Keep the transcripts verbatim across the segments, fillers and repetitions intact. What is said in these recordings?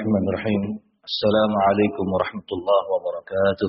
Bismillahirrahmanirrahim. Assalamualaikum warahmatullahi wabarakatuh.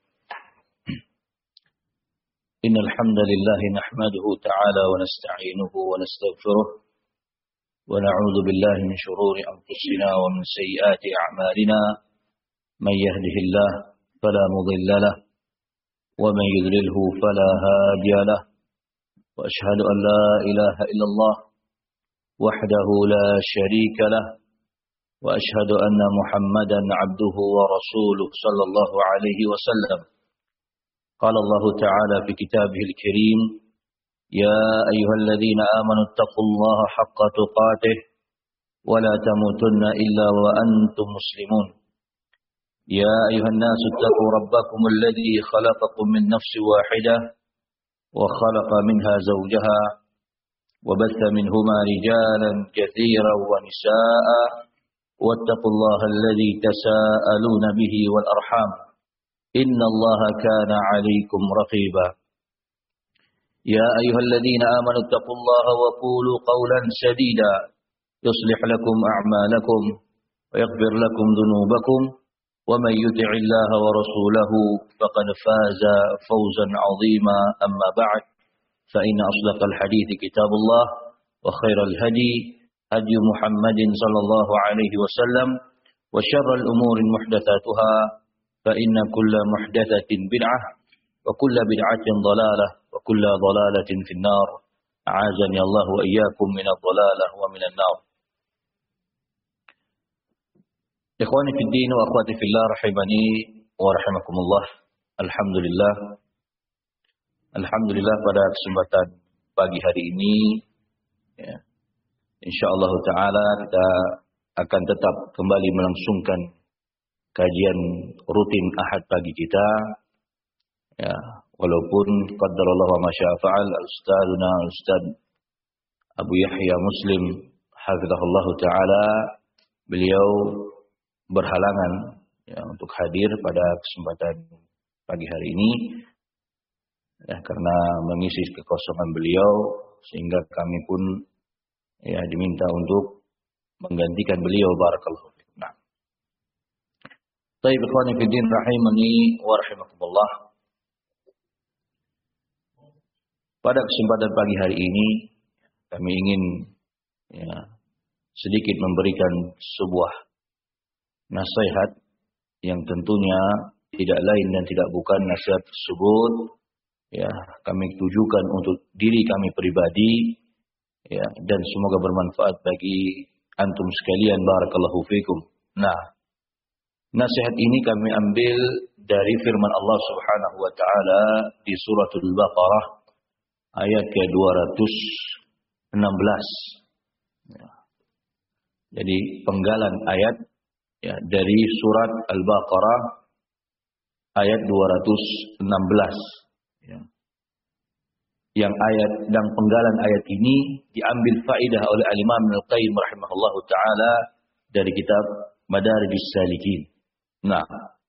Innal hamdalillah nahmaduhu ta'ala wa nasta'inuhu wa nastaghfiruh wa na'udzu billahi min shururi anfusina wa min sayyiati a'malina. Man yahdihillahu fala mudilla lahu wa man yudlilhu fala hadiya lahu. Wa ashhadu an la ilaha illallah wahdahu la syarika lahu. وأشهد أن محمدا عبده ورسوله صلى الله عليه وسلم. قال الله تعالى في كتابه الكريم: يا أيها الذين آمنوا اتقوا الله حق تقاته ولا تموتن إلا وأنتم مسلمون. يا أيها الناس اتقوا ربكم الذي خلقكم من نفس واحدة وخلق منها زوجها وبث منهما رجالا كثيرا ونساء واتقوا الله الذي تساءلون به والأرحام إن الله كان عليكم رقيبا. يا أيها الذين آمنوا اتقوا الله وقولوا قولا سديدا يصلح لكم أعمالكم ويغفر لكم ذنوبكم ومن يطع الله ورسوله فقد فاز فوزا عظيما. أما بعد فإن أصدق الحديث كتاب الله وخير الهدي هدي محمد صلى الله عليه وسلم وشر الأمور محدثاتها فإن كل محدثة بدعة وكل بدعة ضلالة وكل ضلالة في النار. أعاذني الله وإياكم من الضلالة ومن النار. Ikhwani fi din wa akhwati fillah rahimani wa rahimakumullah. Alhamdulillah. Alhamdulillah pada kesempatan pagi hari ini ya, insyaallah ta'ala kita akan tetap kembali melangsungkan kajian rutin Ahad pagi kita. Ya, walaupun qaddarallahu wa ma syaa fa'al al-ustadzuna al-ustadz Abu Yahya Muslim hafizahullah ta'ala, beliau berhalangan ya, untuk hadir pada kesempatan pagi hari ini ya, karena mengisi kekosongan beliau, sehingga kami pun ya diminta untuk menggantikan beliau. Barakallahu fikum. Nah. Baik, ikhwani fi din rahimani wa rahimakumullah. Pada kesempatan pagi hari ini kami ingin ya, sedikit memberikan sebuah nasihat yang tentunya tidak lain dan tidak bukan nasihat tersebut ya kami tujukan untuk diri kami pribadi. Ya, dan semoga bermanfaat bagi antum sekalian. Barakallahu fikum. Nah, nasihat ini kami ambil dari firman Allah Subhanahu wa taala di suratul Baqarah ayat ke dua ratus enam belas. Ya. Jadi penggalan ayat ya dari surat Al-Baqarah ayat dua ratus enam belas. Ya. Yang ayat dan penggalan ayat ini diambil faidah oleh Al-Imam Ibnu Qayyim rahimahullahu taala dari kitab Madarijus Salikin. Nah,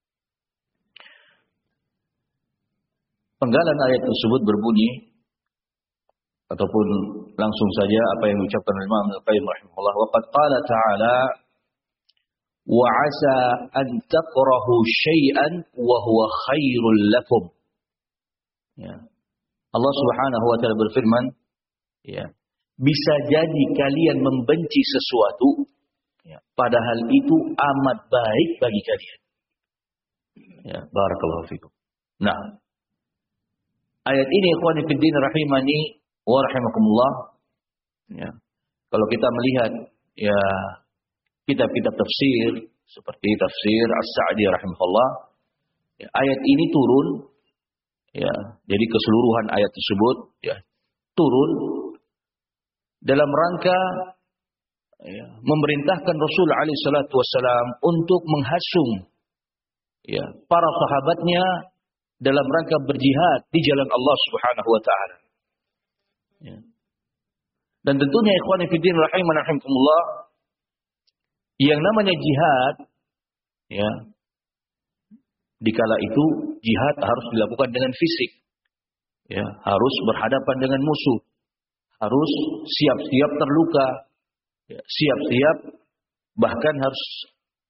penggalan ayat tersebut berbunyi, ataupun langsung saja apa yang diucapkan oleh Imam Ibnu Qayyim rahimahullah, wa qad qala ta'ala wa 'asa an takrahu syai'an wa huwa khairul lakum. Ya. Allah Subhanahu wa taala berfirman, ya, bisa jadi kalian membenci sesuatu, ya, padahal itu amat baik bagi kalian. Ya, barakallahu fikum. Nah, ayat ini ikhwani fid din rahimani wa rahimakumullah. Ya, kalau kita melihat ya kitab-kitab tafsir seperti tafsir As-Sa'di rahimahullah, ya, ayat ini turun. Ya, jadi keseluruhan ayat tersebut ya turun dalam rangka ya, memerintahkan Rasul alaihi salatu wasallam untuk menghasung ya para sahabatnya dalam rangka berjihad di jalan Allah Subhanahu wa taala. Ya. Dan tentunya ikhwani fillah rahiman rahimakumullah, yang namanya jihad ya, dikala itu jihad harus dilakukan dengan fisik. Ya, harus berhadapan dengan musuh. Harus siap-siap terluka. Ya, siap-siap bahkan harus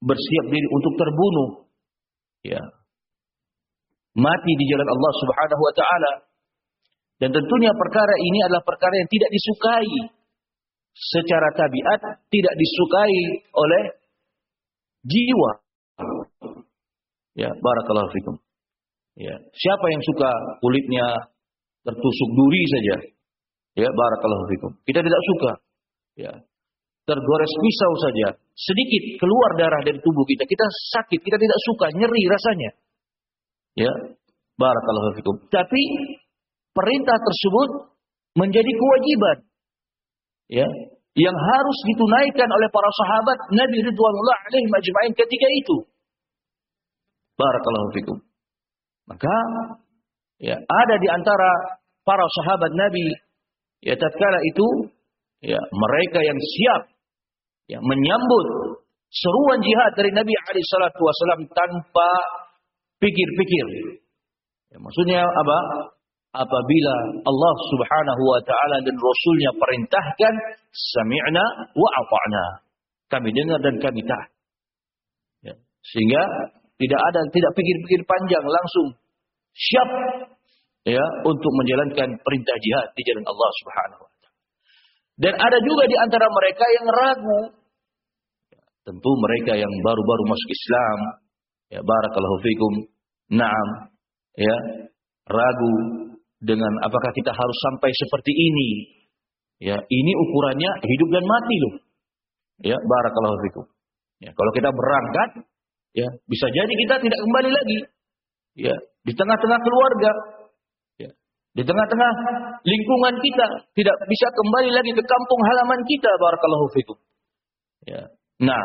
bersiap diri untuk terbunuh, ya, mati di jalan Allah Subhanahu wa taala. Dan tentunya perkara ini adalah perkara yang tidak disukai secara tabiat, tidak disukai oleh jiwa. Ya, barakallahu fikum. Ya, siapa yang suka kulitnya tertusuk duri saja? Ya, barakallahu fikum. Kita tidak suka. Ya. Tergores pisau saja, sedikit keluar darah dari tubuh kita, kita sakit, kita tidak suka, nyeri rasanya. Ya, barakallahu fikum. Tapi perintah tersebut menjadi kewajiban, ya, yang harus ditunaikan oleh para sahabat Nabi ridwanullah alaihim ajma'in ketika itu. Barakallahu fikum. Maka, ya, ada di antara para sahabat Nabi, ya, tatkala itu, ya, mereka yang siap, ya, menyambut seruan jihad dari Nabi alaihi salatu wasallam tanpa pikir-pikir. Ya, maksudnya apa? Apabila Allah Subhanahu wa taala dan Rasulnya perintahkan, sami'na wa ata'na. Kami dengar dan kami taat. Ya, sehingga tidak ada tidak pikir-pikir panjang, langsung siap, ya, untuk menjalankan perintah jihad di jalan Allah Subhanahu wa taala. Dan ada juga di antara mereka yang ragu. Tentu mereka yang baru-baru masuk Islam, ya, barakallahu fikum, na'am, ya, ragu dengan apakah kita harus sampai seperti ini. Ya, ini ukurannya hidup dan mati loh. Ya, barakallahu fikum. Ya, kalau kita berangkat, ya, bisa jadi kita tidak kembali lagi. Ya, di tengah-tengah keluarga, ya, di tengah-tengah lingkungan kita, tidak bisa kembali lagi ke kampung halaman kita, barakallahu fikum. Ya. Nah,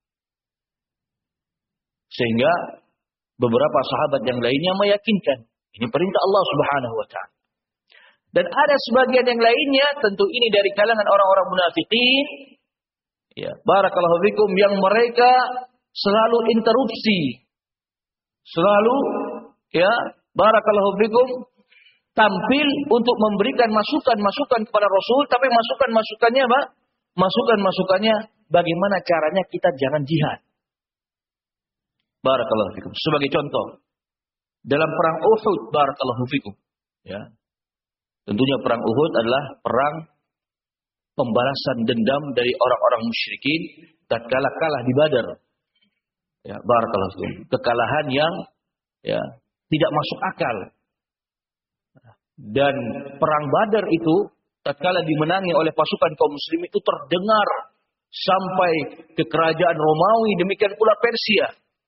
sehingga beberapa sahabat yang lainnya meyakinkan ini perintah Allah Subhanahu wa taala. Dan ada sebagian yang lainnya, tentu ini dari kalangan orang-orang munafikin, ya, barakallahu fikum, yang mereka selalu interupsi, selalu, ya, barakallahu fikum, tampil untuk memberikan masukan-masukan kepada Rasul, tapi masukan-masukannya apa? Masukan-masukannya bagaimana caranya kita jangan jihad. Barakallahu fikum. Sebagai contoh, dalam perang Uhud, barakallahu fikum, ya. Tentunya perang Uhud adalah perang pembalasan dendam dari orang-orang musyrikin tatkala kalah di Badar. Ya, barakallahu fikum. Kekalahan yang, ya, tidak masuk akal. Dan perang Badar itu tatkala dimenangi oleh pasukan kaum muslimin itu terdengar sampai ke kerajaan Romawi, demikian pula Persia.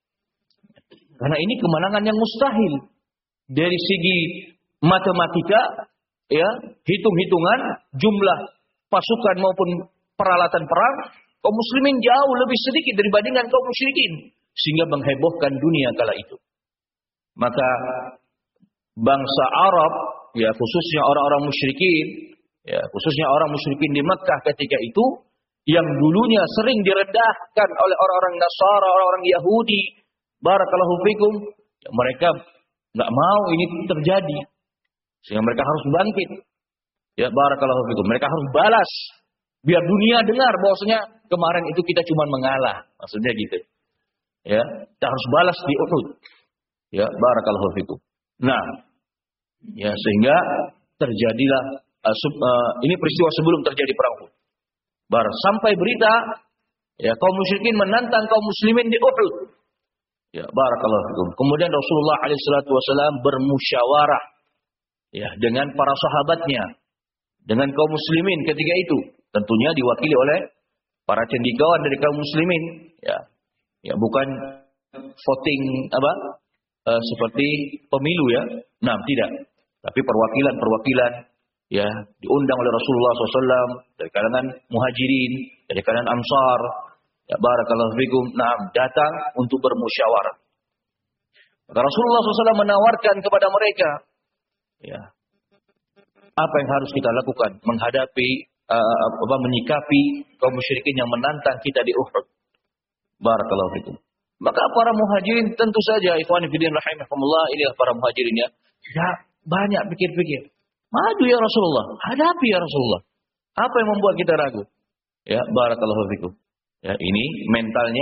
Karena ini kemenangan yang mustahil. Dari segi matematika, ya, hitung-hitungan jumlah pasukan maupun peralatan perang, kaum muslimin jauh lebih sedikit dibandingkan kaum musyrikin, sehingga menghebohkan dunia kala itu. Maka bangsa Arab, ya, khususnya orang-orang musyrikin, ya, khususnya orang musyrikin di Makkah ketika itu, yang dulunya sering direndahkan oleh orang-orang Nasara, orang-orang Yahudi, barakallahu fikum, ya, mereka nggak mau ini terjadi, sehingga mereka harus bangkit. Ya, barakallahu fikum, mereka harus balas, biar dunia dengar bahwasanya kemarin itu kita cuma mengalah, maksudnya gitu. Ya, kita harus balas di Uhud. Ya, barakallahu fikum. Nah, ya, sehingga terjadilah uh, sub, uh, ini peristiwa sebelum terjadi perang Uhud. Bar sampai berita, ya, kaum musyrikin menantang kaum muslimin di Uhud. Ya, barakallahu fikum. Kemudian Rasulullah alaihi salatu wasallam bermusyawarah, ya, dengan para sahabatnya, dengan kaum muslimin ketika itu, tentunya diwakili oleh para cendekiawan dari kaum muslimin, ya. Ya, bukan voting apa? Uh, seperti pemilu, ya. Nah, tidak. Tapi perwakilan-perwakilan, ya, diundang oleh Rasulullah shallallahu alaihi wasallam dari kalangan muhajirin, dari kalangan ansar, ya, barakallahu fikum, nah, datang untuk bermusyawarah. Maka Rasulullah shallallahu alaihi wasallam menawarkan kepada mereka, ya, apa yang harus kita lakukan menghadapi, uh, apa, menyikapi kaum musyrikin yang menantang kita di Uhud. Barakallahu fikum. Maka para muhajirin tentu saja, ikhwani fillah rahimakumullah, inilah para muhajirin, ya, ya, banyak pikir-pikir. Maju ya Rasulullah, hadapi ya Rasulullah. Apa yang membuat kita ragu? Ya, barakallahu fikum. Ya, ini mentalnya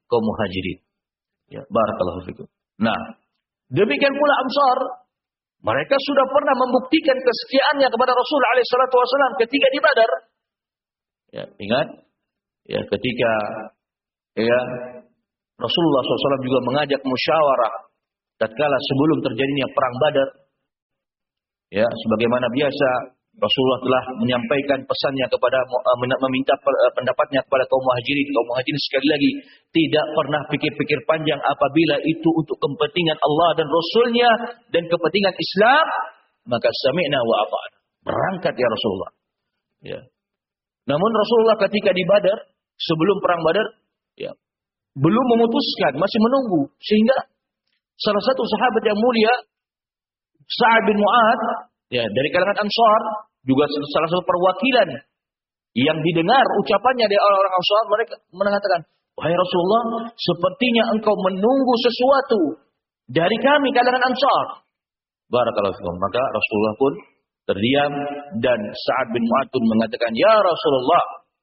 kaum Muhajirin. Ya, barakallahu fikum. Nah, demikian pula Ansar, mereka sudah pernah membuktikan kesetiaannya kepada Rasul alaihi salatu wasallam ketika di Badar. Ya, ingat ya ketika ya Rasulullah shallallahu alaihi wasallam juga mengajak musyawarah tatkala sebelum terjadinya perang Badar. Ya, sebagaimana biasa Rasulullah telah menyampaikan pesannya kepada meminta pendapatnya kepada kaum Muhajirin. Kaum Muhajirin sekali lagi tidak pernah pikir-pikir panjang apabila itu untuk kepentingan Allah dan Rasulnya dan kepentingan Islam, maka sami'na wa ata'na. Berangkat ya Rasulullah. Ya. Namun Rasulullah ketika di Badar, sebelum perang Badar, ya, belum memutuskan, masih menunggu. Sehingga salah satu sahabat yang mulia, Sa'ad bin Mu'adz, ya, dari kalangan Ansar, juga salah satu perwakilan yang didengar ucapannya dari orang-orang Ansar, mereka mengatakan, wahai Rasulullah, sepertinya engkau menunggu sesuatu dari kami kalangan Ansar. Barakallahu fikum. Maka Rasulullah pun terdiam dan Sa'ad bin Mu'adz pun mengatakan, ya Rasulullah,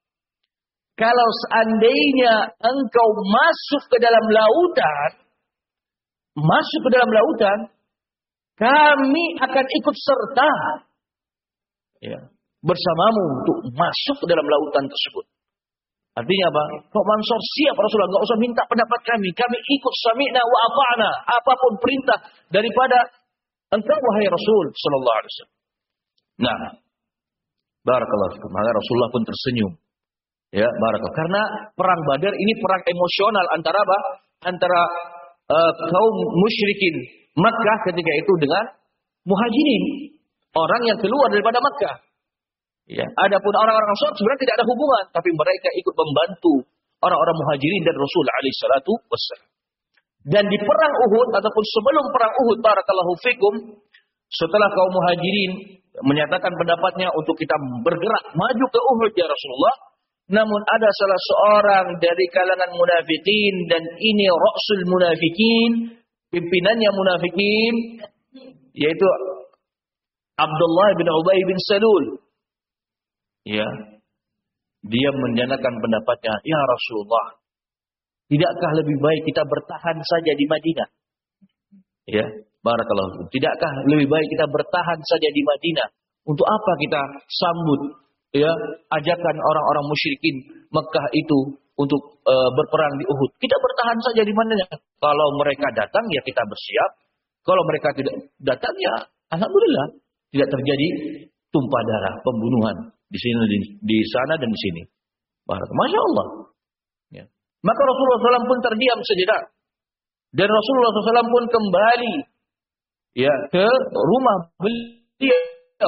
kalau seandainya engkau masuk ke dalam lautan, masuk ke dalam lautan, kami akan ikut serta ya, bersamamu untuk masuk ke dalam lautan tersebut. Artinya apa? Kaum Ansar siap Rasulullah, enggak usah minta pendapat kami. Kami ikut sami'na wa ata'na, apapun perintah daripada engkau wahai Rasul sallallahu alaihi wasallam. Nah, barakallahu fikum. Maka Rasulullah pun tersenyum. Ya, barakallahu. Karena perang Badar ini perang emosional antara apa? Antara uh, kaum musyrikin Makkah ketika itu dengan Muhajirin, orang yang keluar daripada Makkah. Ya, adapun orang-orang Ansar sebenarnya tidak ada hubungan, tapi mereka ikut membantu orang-orang Muhajirin dan Rasul alaihi salatu wassalam. Dan di perang Uhud ataupun sebelum perang Uhud, barakallahu fikum, setelah kaum Muhajirin menyatakan pendapatnya untuk kita bergerak maju ke Uhud ya Rasulullah, namun ada salah seorang dari kalangan munafikin, dan ini ra'sul munafikin, pimpinannya munafikin, yaitu Abdullah bin Ubay bin Salul. Ya, dia menyatakan pendapatnya, ya Rasulullah, tidakkah lebih baik kita bertahan saja di Madinah? Ya, barakallahu. Tidakkah lebih baik kita bertahan saja di Madinah? Untuk apa kita sambut ya ajakan orang-orang musyrikin Mekah itu untuk uh, berperang di Uhud? Kita bertahan saja di Madinah. Kalau mereka datang ya kita bersiap. Kalau mereka tidak datang ya alhamdulillah tidak terjadi tumpah darah, pembunuhan di sini di, di sana dan di sini. Masya Allah. Ya. Maka Rasulullah shallallahu alaihi wasallam pun terdiam sejenak. Dan Rasulullah shallallahu alaihi wasallam pun kembali ya ke rumah beliau.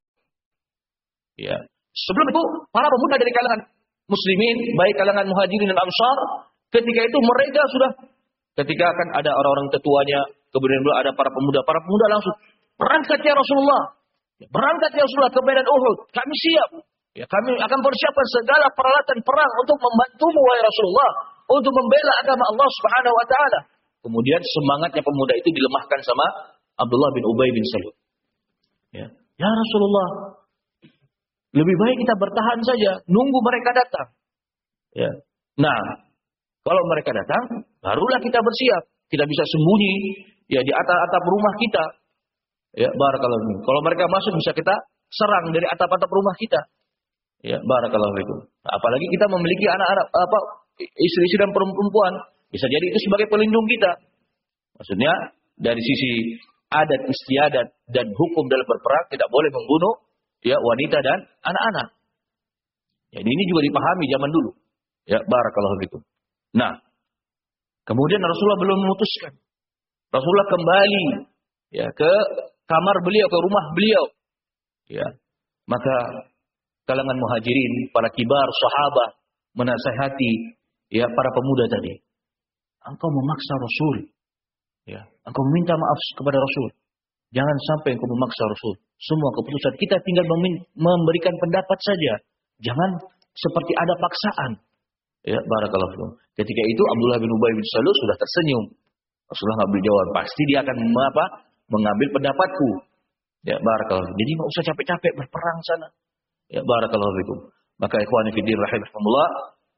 Ya. Sebelum itu para pemuda dari kalangan muslimin, baik kalangan Muhajirin dan Ansar, ketika itu mereka sudah, ketika akan ada orang-orang tetuanya, kemudian ada para pemuda, para pemuda langsung berangkat ya Rasulullah. Berangkat ya Rasulullah ke medan Uhud. Kami siap. Ya, kami akan persiapkan segala peralatan perang untuk membantumu wahai Rasulullah, untuk membela agama Allah Subhanahu wa taala. Kemudian semangatnya pemuda itu dilemahkan sama Abdullah bin Ubay bin Salul. Ya, ya Rasulullah, lebih baik kita bertahan saja, nunggu mereka datang. Ya. Nah, kalau mereka datang, barulah kita bersiap. Kita bisa sembunyi ya di atap-atap rumah kita. Ya, barakallahu. Kalau mereka masuk bisa kita serang dari atap-atap rumah kita. Ya, barakallahu fikum. Apalagi kita memiliki anak-anak apa istri-istri dan perempuan, bisa jadi itu sebagai pelindung kita. Maksudnya dari sisi adat istiadat dan hukum dalam berperang tidak boleh membunuh ya wanita dan anak-anak. Jadi ini juga dipahami zaman dulu. Ya, barakallahu fikum. Nah, kemudian Rasulullah belum memutuskan. Rasulullah kembali ya ke kamar beliau, ke rumah beliau. Ya. Maka kalangan Muhajirin, para kibar sahabat menasihati ya para pemuda tadi. Engkau memaksa Rasul. Ya, engkau meminta maaf kepada Rasul. Jangan sampai engkau memaksa Rasul. Semua keputusan kita tinggal memberikan pendapat saja. Jangan seperti ada paksaan. Ya, barakallahu fikum. Ketika itu Abdullah bin Ubay bin Salul sudah tersenyum. Rasulullah enggak berjawab. Pasti dia akan apa? Mengambil pendapatku. Ya, barakallahu. Jadi enggak usah capek-capek berperang sana. Ya, barakallahu fikum. Maka ikhwani fillah rahimahumullah,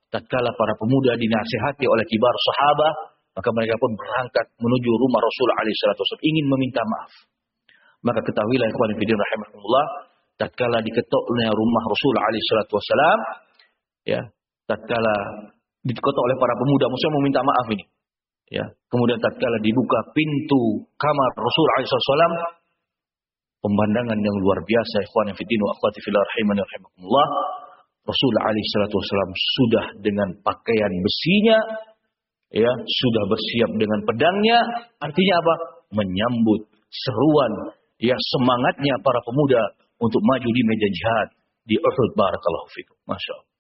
tatkala para pemuda dinasihati oleh kibar sahabat, maka mereka pun berangkat menuju rumah Rasul alaihi salatu wasallam ingin meminta maaf. Maka ketahuilah ikhwan fillah rahimakumullah, tatkala diketoknya rumah Rasul alaihi salatu wasallam, ya, tatkala diketok oleh para pemuda, maksudnya meminta maaf ini. Ya, kemudian tatkala dibuka pintu kamar Rasul alaihi salatu wasallam, pemandangan yang luar biasa ikhwan fillah wa akhwati fillah rahimani rahimakumullah. Rasul alaihi salatu wasallam sudah dengan pakaian besinya, ya, sudah bersiap dengan pedangnya. Artinya apa? Menyambut seruan, ya, semangatnya para pemuda untuk maju di medan jihad di Uhud. Barakallahu fikum. Masya Allah.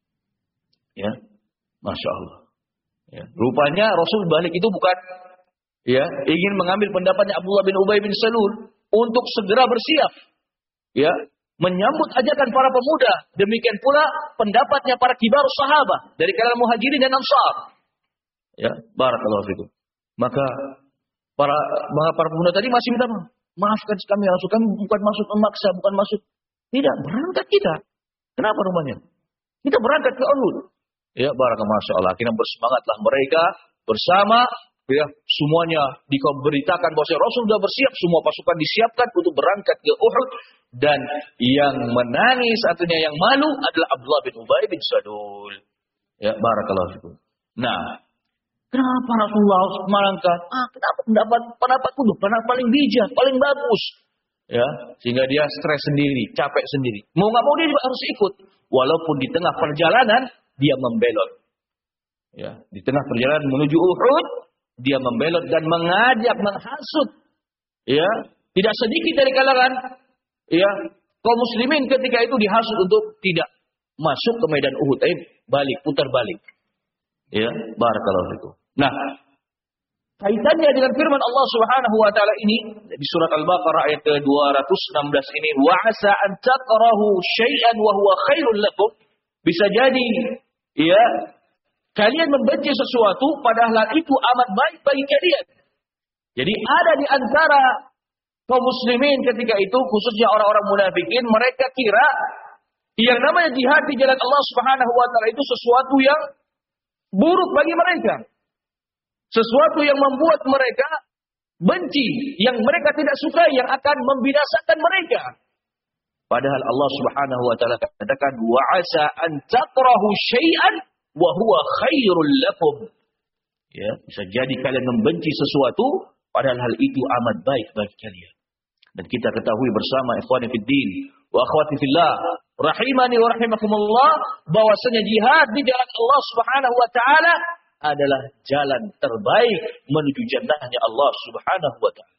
Ya, Masya Allah. Ya. Rupanya Rasul balik itu bukan, ya, ingin mengambil pendapatnya Abdullah bin Ubay bin Salul untuk segera bersiap, ya, menyambut ajakan para pemuda. Demikian pula pendapatnya para kibar sahabat dari kalangan Muhajirin dan Ansar. Ya, barakallahu fikum. Maka para para pemuda tadi masih minta maaf. Maafkan kami ya Rasul, kami bukan maksud memaksa, bukan maksud. Tidak, berangkat kita. Kenapa rumahnya? Kita berangkat ke Uhud. Ya, barakallahu masya Allah. Akhirnya bersemangatlah mereka bersama, ya, semuanya diberitakan bahwa Rasul sudah bersiap, semua pasukan disiapkan untuk berangkat ke Uhud. Dan yang menangis, artinya yang malu adalah Abdullah bin Ubay bin Salul. Ya, barakallahu fikum. Nah, kenapa Rasulullah harus melangkah? Ah, kenapa pendapat pendapatku tuh pendapat paling bijak, paling bagus. Ya, sehingga dia stres sendiri, capek sendiri. Mau nggak mau dia juga harus ikut. Walaupun di tengah perjalanan dia membelot. Ya, di tengah perjalanan menuju Uhud, dia membelot dan mengajak, menghasut. Ya, tidak sedikit dari kalangan, ya, kaum muslimin ketika itu dihasut untuk tidak masuk ke medan Uhud, eh balik, putar balik. Ya, barakallahu fikum. Nah, kaitannya dengan firman Allah Subhanahu wa taala ini di surat Al-Baqarah ayat ke dua ratus enam belas ini, wa asa an takrahu syai'an wa huwa khairul lakum. Bisa jadi, ya, kalian membenci sesuatu padahal itu amat baik bagi kalian. Jadi ada di antara kaum muslimin ketika itu, khususnya orang-orang munafikin, mereka kira yang namanya jihad di jalan Allah Subhanahu wa taala itu sesuatu yang buruk bagi mereka. Sesuatu yang membuat mereka benci, yang mereka tidak suka, yang akan membinasakan mereka. Padahal Allah Subhanahu wa taala katakan wa asa an takrahu syai'an wa huwa khairul lakum. Ya, bisa jadi kalian membenci sesuatu padahal hal itu amat baik bagi kalian. Dan kita ketahui bersama ikhwani fid din wa akhwati fillah rahimani wa rahimakumullah, bahwasanya jihad di jalan Allah Subhanahu wa taala adalah jalan terbaik menuju jannahnya Allah Subhanahu wa taala.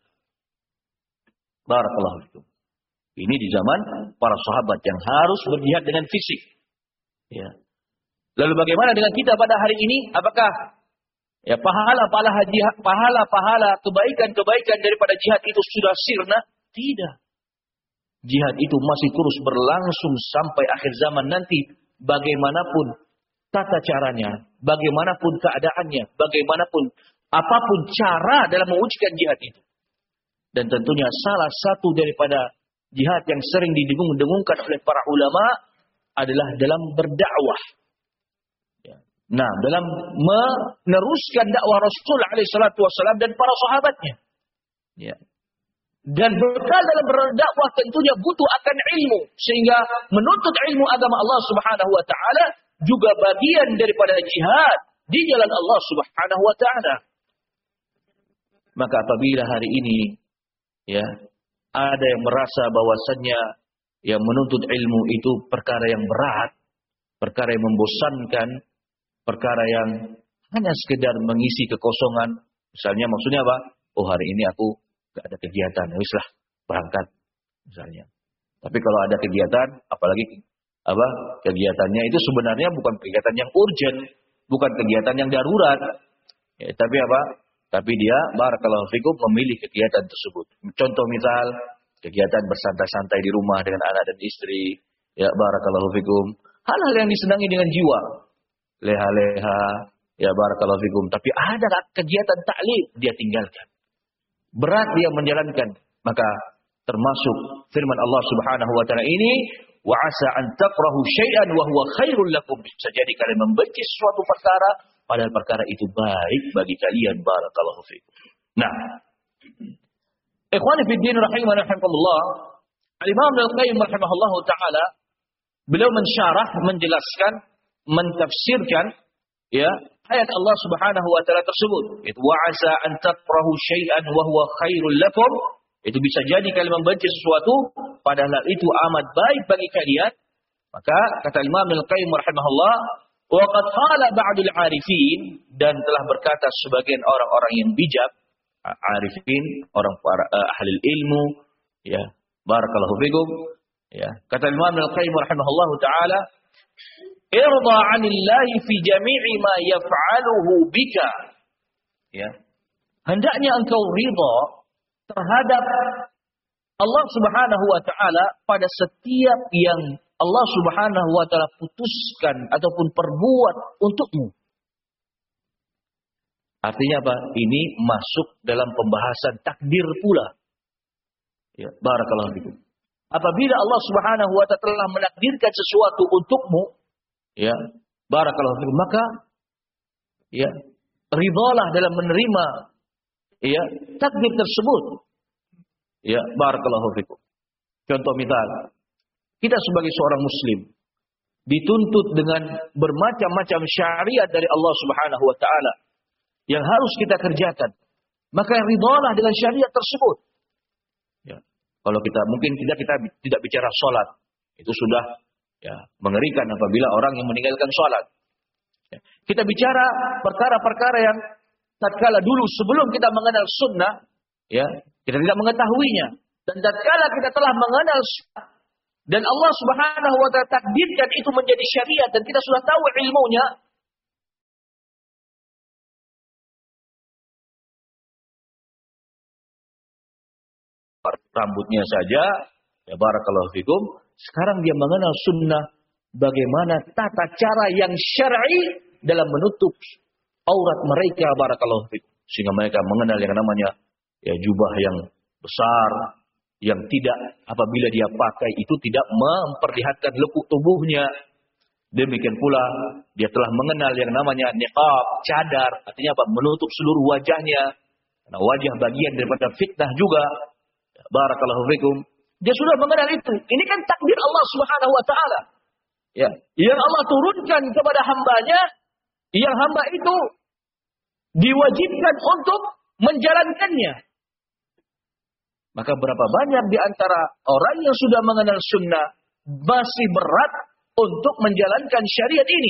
Barakallahu fikum. Ini di zaman para sahabat yang harus berjihad dengan fisik. Ya. Lalu bagaimana dengan kita pada hari ini? Apakah, ya, pahala-pahala jihad, pahala-pahala kebaikan-kebaikan daripada jihad itu sudah sirna? Tidak. Jihad itu masih terus berlangsung sampai akhir zaman nanti. Bagaimanapun tata caranya, bagaimanapun keadaannya, bagaimanapun apapun cara dalam mewujudkan jihad itu. Dan tentunya salah satu daripada jihad yang sering didengung-dengungkan oleh para ulama adalah dalam berdakwah. Nah, dalam meneruskan dakwah Rasul alaihi salatu wasallam dan para sahabatnya. Ya. Dan bekal dalam berdakwah tentunya butuh akan ilmu, sehingga menuntut ilmu agama Allah Subhanahu wa taala juga bagian daripada jihad di jalan Allah Subhanahu wa taala. Maka apabila hari ini, ya, ada yang merasa bahwasannya yang menuntut ilmu itu perkara yang berat, perkara yang membosankan, perkara yang hanya sekedar mengisi kekosongan. Misalnya maksudnya apa? Oh, hari ini aku gak ada kegiatan, ya wislah berangkat misalnya. Tapi kalau ada kegiatan, apalagi apa kegiatannya itu sebenarnya bukan kegiatan yang urgent, bukan kegiatan yang darurat. Ya, tapi apa? Tapi dia barakallahu fikum memilih kegiatan tersebut. Contoh misal kegiatan bersantai-santai di rumah dengan anak dan istri. Ya, barakallahu fikum. Hal-hal yang disenangi dengan jiwa. Leha-leha, ya barakallahu fikum. Tapi ada kegiatan taklim dia tinggalkan. Berat dia menjalankan. Maka termasuk firman Allah Subhanahu wa taala ini, Wa 'asa an takrahu syai'an wa huwa khairul lakum. Bisa jadi kalian membenci suatu perkara padahal perkara itu baik bagi kalian. Barakallahu fikum. Nah, ikhwani fid din rahimani rahimakumullah, Al-Imam Al-Qayyim rahimahullahu taala beliau mensyarah, menjelaskan, mentafsirkan ya ayat Allah Subhanahu wa taala tersebut. Itu wa 'asa an takrahu syai'an wa huwa khairul lakum. Itu bisa jadi kalian membenci sesuatu padahal itu amat baik bagi kalian. Maka kata Imam Al-Qayyim rahimahullah, wa qad qala ba'dul 'arifin, dan telah berkata sebagian orang-orang yang bijak, arifin, orang para uh, ahli ilmu, ya, barakallahu fikum, ya. Kata Imam Al-Qayyim rahimahullah taala, irda 'anillahi fi jami'i ma yaf'aluhu bika. Ya. Hendaknya engkau ridha terhadap Allah Subhanahu wa taala pada setiap yang Allah Subhanahu wa taala putuskan ataupun perbuat untukmu. Artinya apa? Ini masuk dalam pembahasan takdir pula. Ya, barakallahu fikum. Apabila Allah Subhanahu wa taala telah menakdirkan sesuatu untukmu, ya, barakallahu fikum, maka ya, ridhalah dalam menerima ya takdir tersebut. Ya, barakallahu fikum. Contoh misal, kita sebagai seorang muslim dituntut dengan bermacam-macam syariat dari Allah Subhanahu wa taala yang harus kita kerjakan. Maka ridhalah dengan syariat tersebut. Ya. Kalau kita mungkin tidak kita tidak bicara salat, itu sudah ya mengerikan apabila orang yang meninggalkan salat. Ya. Kita bicara perkara-perkara yang tatkala dulu sebelum kita mengenal sunnah, ya, kita tidak mengetahuinya. Dan tatkala kita telah mengenal sunnah dan Allah Subhanahu wa taala takdirkan itu menjadi syariat dan kita sudah tahu ilmunya, rambutnya saja, ya barakallahu fikum, sekarang dia mengenal sunnah, bagaimana tata cara yang syar'i dalam menutup aurat mereka, barakallahu fikum, sehingga mereka mengenal yang namanya ya jubah yang besar, yang tidak apabila dia pakai itu tidak memperlihatkan lekuk tubuhnya. Demikian pula dia telah mengenal yang namanya niqab, cadar, artinya apa? Menutup seluruh wajahnya. Karena wajah bagian daripada fitnah juga. Barakallahu fikum. Dia sudah mengenal itu. Ini kan takdir Allah Subhanahu wa taala. Ya, yang Allah turunkan kepada hambanya, yang hamba itu diwajibkan untuk menjalankannya. Maka berapa banyak di antara orang yang sudah mengenal sunnah masih berat untuk menjalankan syariat ini.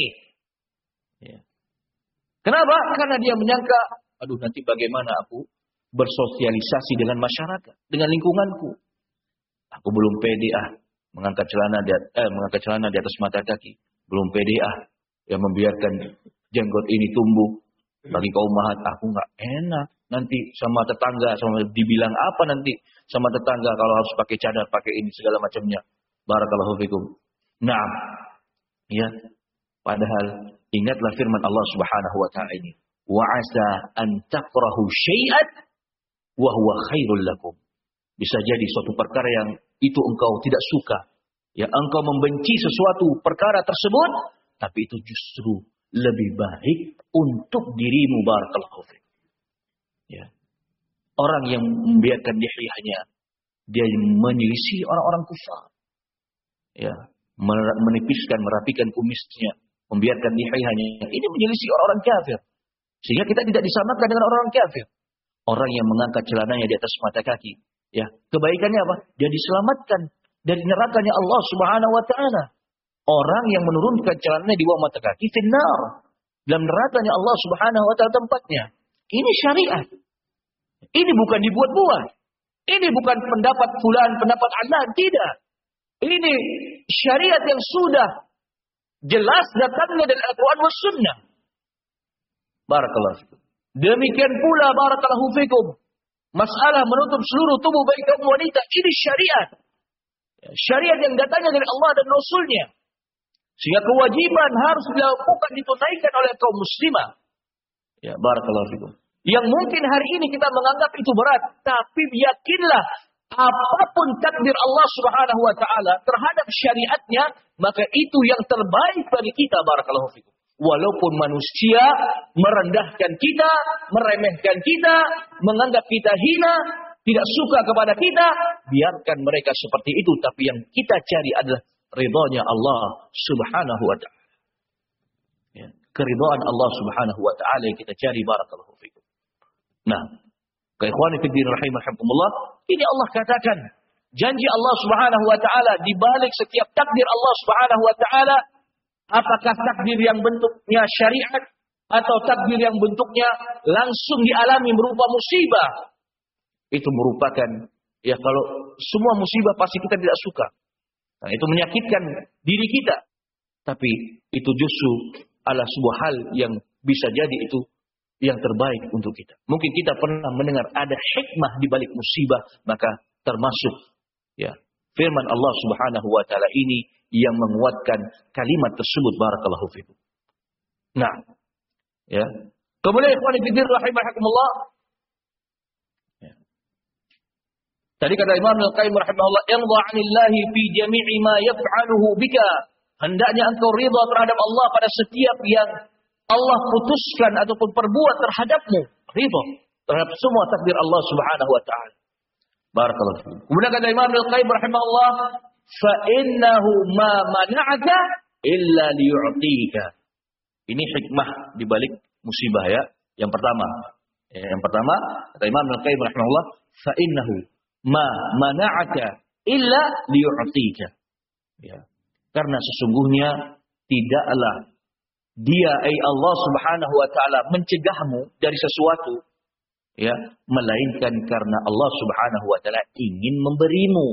Ya. Kenapa? Karena dia menyangka, aduh nanti bagaimana aku bersosialisasi dengan masyarakat, dengan lingkunganku. Aku belum pede ah mengangkat celana di eh, mengangkat celana di atas mata kaki. Belum pede ah yang membiarkan jenggot ini tumbuh. Bagi kaum mahat, aku nggak enak. Nanti sama tetangga, sama dibilang apa nanti sama tetangga kalau harus pakai cadar, pakai ini segala macamnya. Barakallahu fikum. Nah, ya. Padahal ingatlah firman Allah Subhanahu wa taala ini. Wa 'asa an takrahu syai'an wa huwa khairul lakum. Bisa jadi suatu perkara yang itu engkau tidak suka. Ya, engkau membenci sesuatu perkara tersebut, tapi itu justru lebih baik untuk dirimu, barakallahu fiik. Ya. Orang yang membiarkan lihyahnya, dia menyelisih orang-orang kufar. Ya, menipiskan, merapikan kumisnya, membiarkan lihyahnya. Ini menyelisih orang-orang kafir. Sehingga kita tidak disamakan dengan orang-orang kafir. Orang yang mengangkat celananya di atas mata kaki, ya, kebaikannya apa? Dia diselamatkan dari nerakanya Allah Subhanahu wa taala. Orang yang menurunkan celananya di bawah mata kaki finnar, dalam nerakanya Allah Subhanahu wa taala tempatnya. Ini syariat. Ini bukan dibuat-buat. Ini bukan pendapat fulan, pendapat alan, tidak. Ini syariat yang sudah jelas datangnya dari Al-Quran was Sunnah. Barakallahu fikum. Demikian pula barakallahu fikum, masalah menutup seluruh tubuh baik kaum wanita, ini syariat. Syariat yang datangnya dari Allah dan Rasulnya. Sehingga kewajiban harus dilakukan, ditunaikan oleh kaum muslimah. Ya, barakallahu fikum. Yang mungkin hari ini kita menganggap itu berat, tapi yakinlah apapun takdir Allah Subhanahu wa taala terhadap syariatnya, maka itu yang terbaik bagi kita, barakallahu fikum. Walaupun manusia merendahkan kita, meremehkan kita, menganggap kita hina, tidak suka kepada kita, biarkan mereka seperti itu, tapi yang kita cari adalah ridhonya Allah Subhanahu wa taala. Ya, keridhaan Allah Subhanahu wa taala yang kita cari, barakallahu fikum. Nah, ikhwani fi din rahimakumullah, ini Allah katakan, janji Allah Subhanahu wa taala di balik setiap takdir Allah Subhanahu wa taala, apakah takdir yang bentuknya syariat atau takdir yang bentuknya langsung dialami berupa musibah, itu merupakan, ya kalau semua musibah pasti kita tidak suka. Nah, itu menyakitkan diri kita. Tapi itu justru adalah sebuah hal yang bisa jadi itu yang terbaik untuk kita. Mungkin kita pernah mendengar ada hikmah di balik musibah, maka termasuk ya firman Allah Subhanahu wa taala ini yang menguatkan kalimat tersebut, barakallahu fikum. Nah, ya. Kemudian ikhwan fillah rahimakumullah. Ya. Tadi kata Imam Al-Qayyim rahimahullah, "Irda 'anillahi fi jami'i ma yaf'aluhu bika." Hendaknya engkau ridha terhadap Allah pada setiap yang Allah putuskan ataupun perbuat terhadapmu. Ridha terhadap semua takdir Allah Subhanahu wa taala. Barakallahu fikum. Kemudian kata Imam Al-Qayyim rahimahullah, fa innahu ma mana'aka illa liyu'tika. Ini hikmah di balik musibah ya. Yang pertama, ya, yang pertama kata Imam Al-Qayyim rahimahullah, fa innahu ma mana'aka illa liyu'tika. Ya. Karena sesungguhnya tidaklah dia ai Allah Subhanahu wa taala mencegahmu dari sesuatu ya, melainkan karena Allah Subhanahu wa taala ingin memberimu.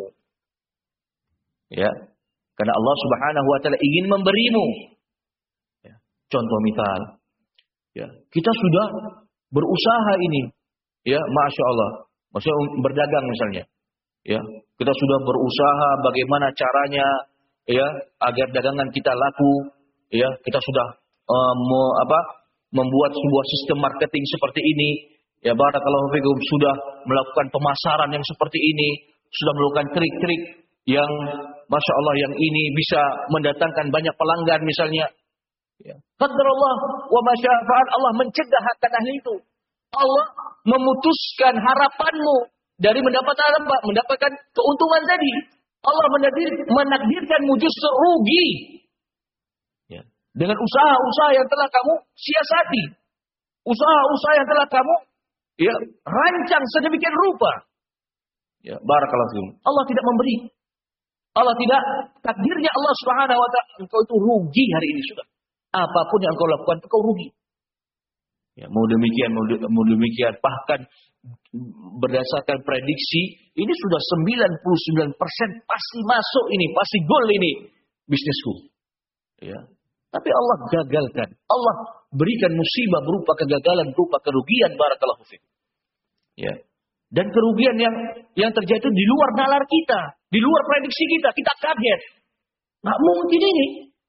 Ya, karena Allah Subhanahu wa taala ingin memberimu. Ya. Contoh misal, ya, kita sudah berusaha ini, ya, masya Allah, maksudnya berdagang misalnya, ya, kita sudah berusaha bagaimana caranya, ya, agar dagangan kita laku, ya, kita sudah uh, me, apa, membuat sebuah sistem marketing seperti ini, ya, barakallahu fikum, sudah melakukan pemasaran yang seperti ini, sudah melakukan trik-trik yang masya Allah yang ini bisa mendatangkan banyak pelanggan misalnya. Ya. Qadarullah wa masya'afa'al, Allah mencegah akan ahli itu. Allah memutuskan harapanmu dari mendapatkan apa? Mendapatkan keuntungan tadi. Allah menakdir, menakdirkanmu justru rugi. Ya. Dengan usaha-usaha yang telah kamu siasati. Usaha-usaha yang telah kamu ya, rancang sedemikian rupa. Ya, barakallahu fikum. Allah tidak memberi. Allah tidak, takdirnya Allah Subhanahu wa taala, engkau itu rugi hari ini sudah. Apapun yang engkau lakukan, engkau rugi. Ya, mau demikian, mau, mau demikian, bahkan berdasarkan prediksi, ini sudah sembilan puluh sembilan persen pasti masuk ini, pasti gol ini bisnisku. Ya. Tapi Allah gagalkan. Allah berikan musibah berupa kegagalan, berupa kerugian, barakallahu fikum. Ya. Dan kerugian yang yang terjadi itu di luar nalar kita, di luar prediksi kita, kita kaget. Nggak mungkin ini.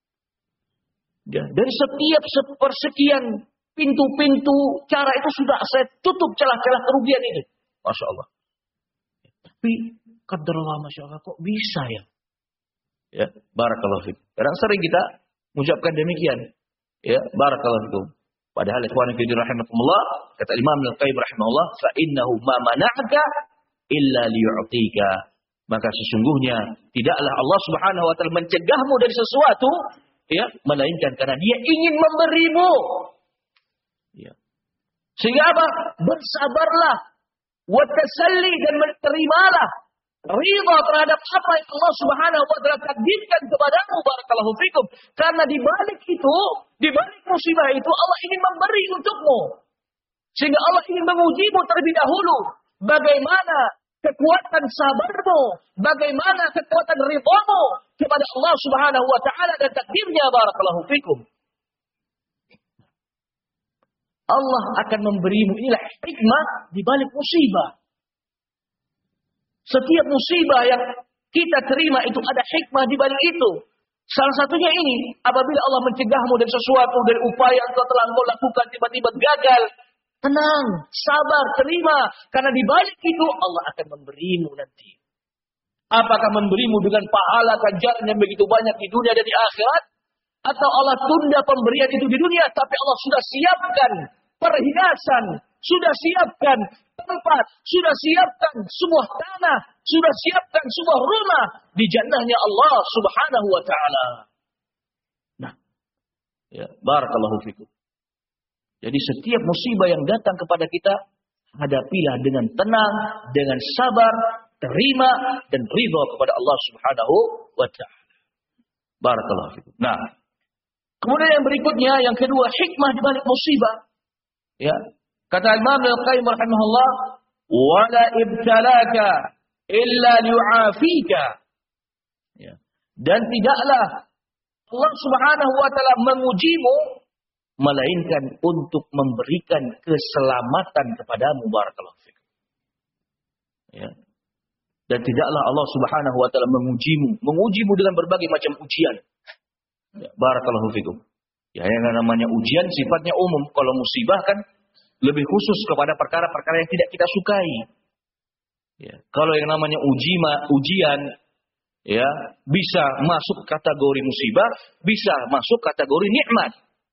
Ya, dari setiap sepersekian pintu-pintu cara itu sudah saya tutup celah-celah kerugian itu. Masya Allah. Tapi qadarullah, masya Allah, kok bisa ya? Ya, barakallahu fikum. Kadang sering kita mengucapkan demikian. Ya, barakallahu fikum. Padahal ikhwan fillah rahimakumullah, kata Imam Al-Qayyim rahimahullah, fa innahu ma mana'aka illa liyu'tika. Maka sesungguhnya tidaklah Allah Subhanahu wa taala mencegahmu dari sesuatu, ya, melainkan karena Dia ingin memberimu. Ya. Sehingga apa? Bersabarlah, wa tasalli, dan terimalah ridha terhadap apa yang Allah Subhanahu wa taala takdirkan kepadamu, barakallahu fikum. Karena di balik itu, di balik musibah itu Allah ingin memberi untukmu. Sehingga Allah ingin mengujimu terlebih dahulu. Bagaimana kekuatan sabarmu, bagaimana kekuatan ridhamu kepada Allah Subhanahu wa taala dan takdirnya, barakallahu fikum. Allah akan memberimu, inilah hikmah di balik musibah. Setiap musibah yang kita terima itu ada hikmah di balik itu. Salah satunya ini, apabila Allah mencegahmu dari sesuatu, dari upaya yang telah engkau lakukan tiba-tiba gagal, Tenang, sabar, terima. Karena di balik itu Allah akan memberimu nanti. Apakah memberimu dengan pahala ganjaran yang begitu banyak di dunia dan di akhirat? Atau Allah tunda pemberian itu di dunia, tapi Allah sudah siapkan perhiasan, sudah siapkan tempat, sudah siapkan sebuah tanah, sudah siapkan sebuah rumah di jannahnya Allah Subhanahu wa taala. Nah, ya, barakallahu fikum. Jadi setiap musibah yang datang kepada kita, hadapilah dengan tenang, dengan sabar, terima dan ridha kepada Allah Subhanahu wa taala. Barakallahu fikum. Nah, kemudian yang berikutnya, yang kedua, hikmah di balik musibah. Ya, kata Imam Al-Qayyim rahimahullah, "Wala ibtalaka illa li'afika." Ya. Dan tidaklah Allah Subhanahu wa taala mengujimu melainkan untuk memberikan keselamatan kepadamu. Barakallahu fikum. Ya. Dan tidaklah Allah Subhanahu wa taala mengujimu, mengujimu dengan berbagai macam ujian. Ya, barakallahu fikum. Ya, yang namanya ujian sifatnya umum. Kalau musibah kan lebih khusus kepada perkara-perkara yang tidak kita sukai. Ya, kalau yang namanya ujima, ujian, ya, bisa masuk kategori musibah, bisa masuk kategori nikmat.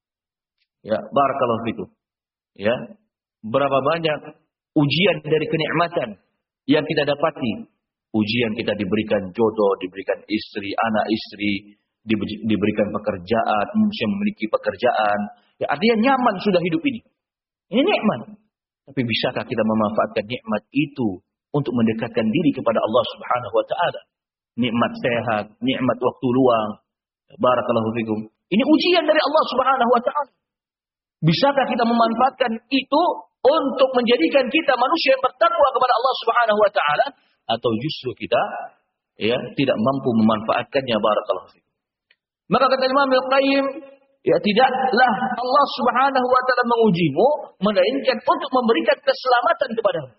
Ya, barakallahu fikum. Ya, berapa banyak ujian dari kenikmatan yang kita dapati. Ujian kita diberikan jodoh, diberikan istri, anak istri, diberikan pekerjaan, manusia memiliki pekerjaan. Ya, artinya nyaman sudah hidup ini. Ini nikmat. Tapi bisakah kita memanfaatkan nikmat itu untuk mendekatkan diri kepada Allah Subhanahu wa taala? Nikmat sehat, nikmat waktu luang. Barakallahu fikum. Ini ujian dari Allah Subhanahu wa taala. Bisakah kita memanfaatkan itu untuk menjadikan kita manusia yang bertakwa kepada Allah Subhanahu wa taala, atau justru kita ya tidak mampu memanfaatkannya? Barakallahu fikum. Maka kata Imam Al-Qayyim, ya tidaklah Allah Subhanahu wa taala mengujimu melainkan untuk memberikan keselamatan kepadamu.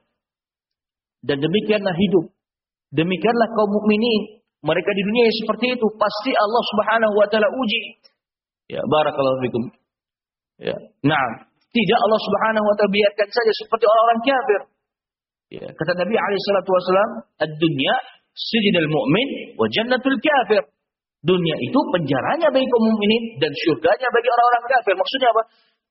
Dan demikianlah hidup. Demikianlah kaum mukminin. Mereka di dunia yang seperti itu pasti Allah Subhanahu wa taala uji. Ya, barakallahu fikum. Ya. Nah, tidak Allah Subhanahu wa taala biarkan saja seperti orang-orang kafir. Ya, kata Nabi alaihi salatu wasallam, "Ad-dunya sijnul mu'min wa jannatul kafir." Dunia itu penjaranya bagi kaum mukminin dan surganya bagi orang-orang kafir. Maksudnya apa?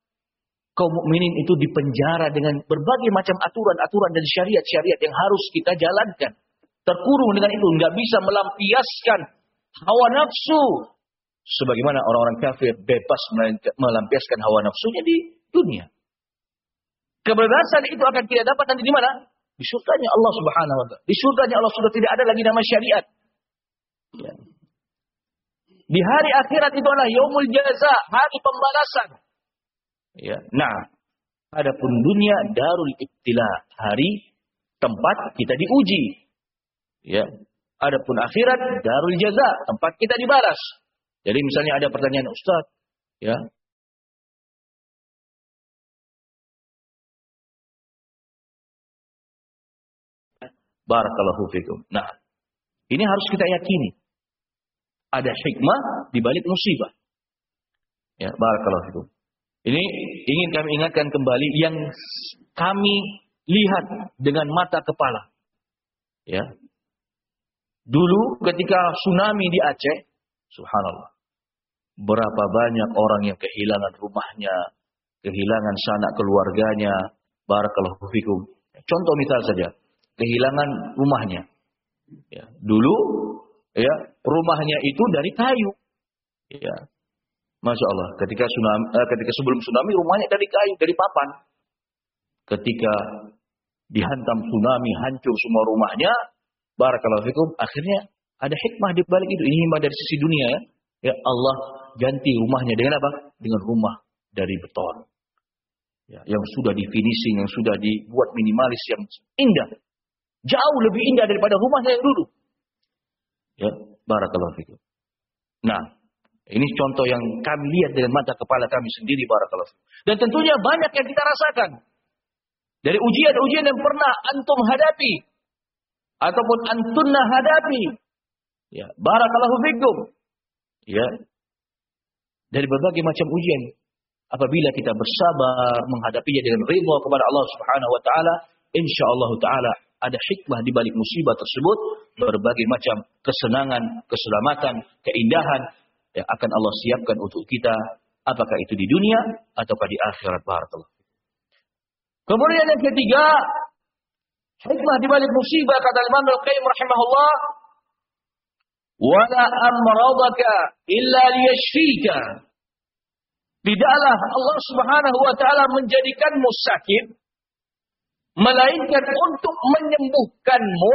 Kaum mukminin itu dipenjara dengan berbagai macam aturan-aturan dan syariat-syariat yang harus kita jalankan. Terkurung dengan itu, nggak bisa melampiaskan hawa nafsu. Sebagaimana orang-orang kafir bebas melampiaskan hawa nafsunya di dunia. Kebebasan itu akan kita dapat nanti di mana? Di surganya Allah Subhanahu wa taala. Di surganya Allah sudah tidak ada lagi nama syariat. Ya. Di hari akhirat itu adalah yaumul jaza, hari pembalasan. Ya. Nah, adapun dunia darul ibtila, hari tempat kita diuji. Ya. Adapun akhirat darul jaza, tempat kita dibalas. Jadi misalnya ada pertanyaan, Ustaz, ya, barakallahu fikum. Nah, ini harus kita yakini. Ada hikmah di balik musibah. Ya, barakallahu fikum. Ini ingin kami ingatkan kembali yang kami lihat dengan mata kepala. Ya. Dulu ketika tsunami di Aceh, subhanallah, berapa banyak orang yang kehilangan rumahnya, kehilangan sanak keluarganya, barakallahu fikum. Contoh misal saja, kehilangan rumahnya. Ya, dulu ya, rumahnya itu dari kayu. Ya. Masya Allah, ketika tsunami, eh, ketika sebelum tsunami rumahnya dari kayu, dari papan. Ketika dihantam tsunami, hancur semua rumahnya, barakallahu fikum, akhirnya ada hikmah di balik itu. Ini hikmah dari sisi dunia ya. Ya, Allah ganti rumahnya dengan apa? Dengan rumah dari beton. Ya, yang sudah di finishing, yang sudah dibuat minimalis, yang indah. Jauh lebih indah daripada rumahnya yang dulu. Ya, barakallahu fikum. Nah, ini contoh yang kami lihat dengan mata kepala kami sendiri, barakallahu fikum. Dan tentunya banyak yang kita rasakan. Dari ujian-ujian yang pernah antum hadapi. Ataupun antunna hadapi. Ya, barakallahu fikum. Ya. Dari berbagai macam ujian. apabila kita bersabar menghadapinya dengan ridha kepada Allah Subhanahu wa taala, insyaallah taala ada hikmah di balik musibah tersebut, berbagai macam kesenangan, keselamatan, keindahan yang akan Allah siapkan untuk kita, apakah itu di dunia ataukah di akhirat. Barakallahu. Kemudian yang ketiga, hikmah di balik musibah, kata Imam Al-Qayyim rahimahullah, wala amradaka illa liyashfika. Tidaklah Allah Subhanahu wa taala menjadikanmu sakit melainkan untuk menyembuhkanmu.